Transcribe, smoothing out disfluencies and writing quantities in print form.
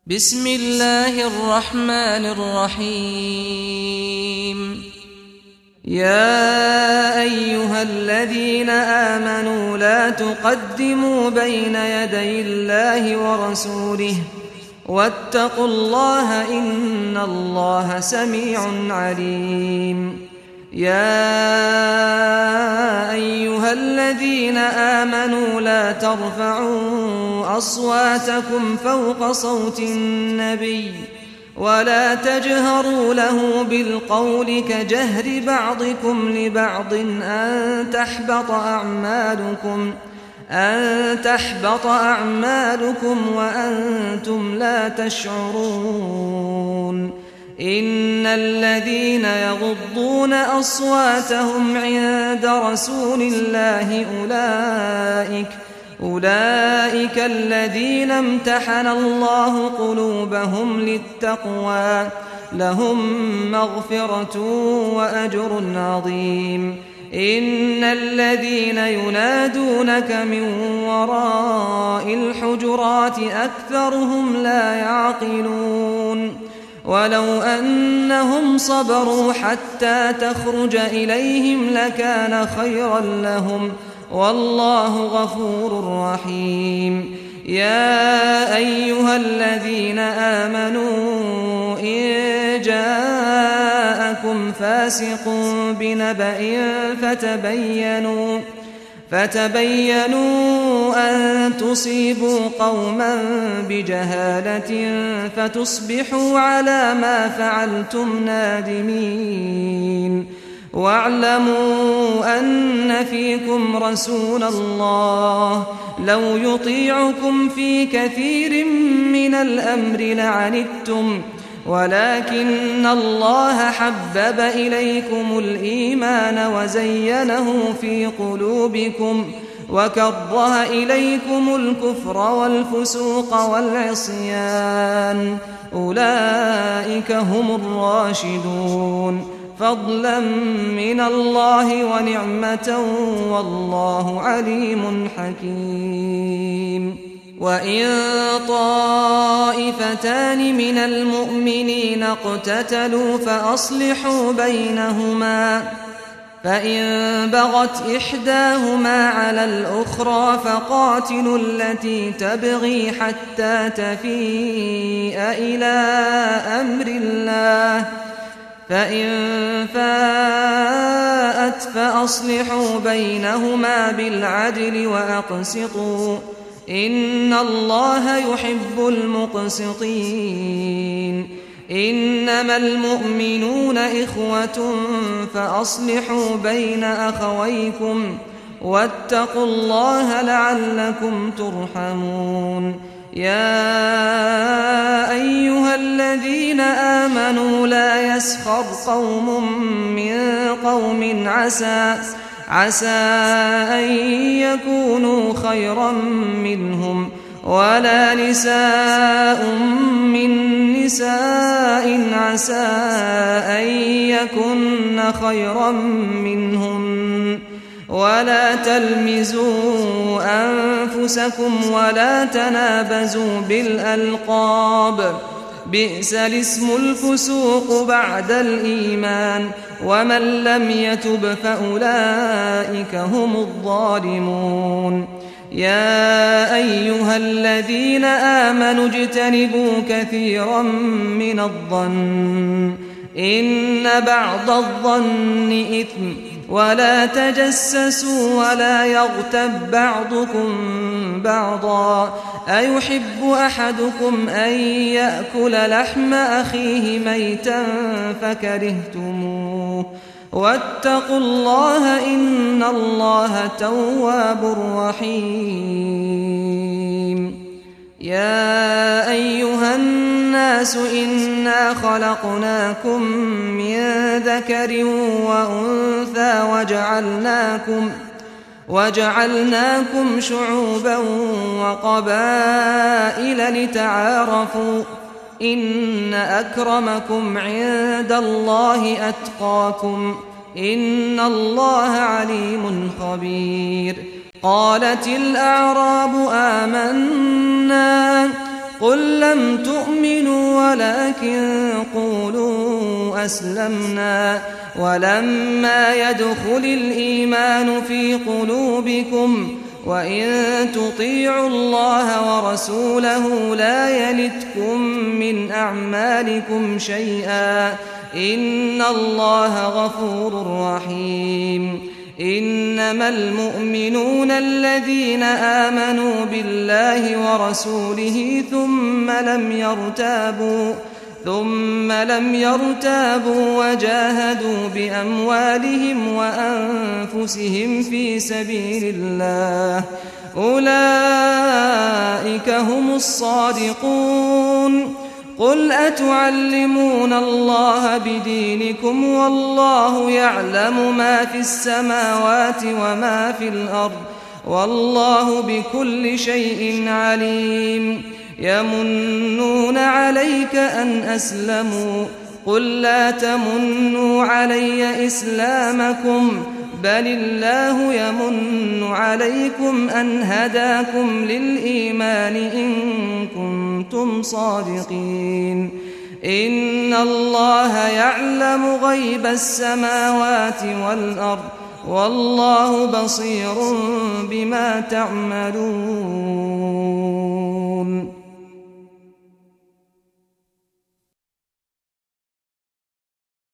بسم الله الرحمن الرحيم. يا أيها الذين آمنوا لا تقدموا بين يدي الله ورسوله واتقوا الله إن الله سميع عليم. يا أيها الذين آمنوا لا ترفعوا أصواتكم فوق صوت النبي ولا تجهروا له بالقول كجهر بعضكم لبعض أن تحبط أعمالكم وأنتم لا تشعرون. إن الذين يغضون أصواتهم عند رسول الله أولئك الذين امتحن الله قلوبهم للتقوى لهم مغفرة وأجر عظيم. إن الذين ينادونك من وراء الحجرات أكثرهم لا يعقلون. ولو أنهم صبروا حتى تخرج إليهم لكان خيرا لهم والله غفور رحيم. يا أيها الذين آمنوا إن جاءكم فاسق بنبأ فتبينوا أن تصيبوا قوما بجهالة فتصبحوا على ما فعلتم نادمين. واعلموا أن فيكم رسول الله لو يطيعكم في كثير من الأمر لعنتم ولكن الله حبب إليكم الإيمان وزينه في قلوبكم وكره إليكم الكفر والفسوق والعصيان أولئك هم الراشدون فضلا من الله ونعمة والله عليم حكيم. وإن طائفتان من المؤمنين اقتتلوا فأصلحوا بينهما فإن بغت إحداهما على الأخرى فقاتلوا التي تبغي حتى تفيء إلى أمر الله فإن فاءت فأصلحوا بينهما بالعدل وأقسطوا إن الله يحب المقسطين. إنما المؤمنون إخوة فأصلحوا بين أخويكم واتقوا الله لعلكم ترحمون. يا أيها الذين آمنوا لا يسخر قوم من قوم عسى أن يكونوا خيرا منهم ولا نساء من نساء عسى أن يكن خيرا منهن ولا تلمزوا أنفسكم ولا تنابزوا بالألقاب بئس الاسم الفسوق بعد الإيمان ومن لم يتب فأولئك هم الظالمون. يا أيها الذين آمنوا اجتنبوا كثيرا من الظن إن بعض الظن إثم ولا تجسسوا ولا يغتب بعضكم بعضا أيحب أحدكم أن يأكل لحم أخيه ميتا فكرهتموه واتقوا الله إن الله تواب رحيم. يا أيها الناس إنا خلقناكم من ذكر وأنثى وجعلناكم شعوبا وقبائل لتعارفوا إن أكرمكم عند الله أتقاكم إن الله عليم خبير. قالت الأعراب آمنا قل لم تؤمنوا ولكن قولوا أسلمنا ولما يدخل الإيمان في قلوبكم وإن تطيعوا الله ورسوله لا يلتكم من أعمالكم شيئا إن الله غفور رحيم إنما المؤمنون الذين آمنوا بالله ورسوله ثم لم يرتابوا وجاهدوا بأموالهم وأنفسهم في سبيل الله أولئك هم الصادقون قل أتعلمون الله بدينكم والله يعلم ما في السماوات وما في الأرض والله بكل شيء عليم يمنون عليك أن أسلموا قل لا تمنوا علي إسلامكم بل الله يمن عليكم أن هداكم للإيمان إن كنتم صادقين إن الله يعلم غيب السماوات والأرض والله بصير بما تعملون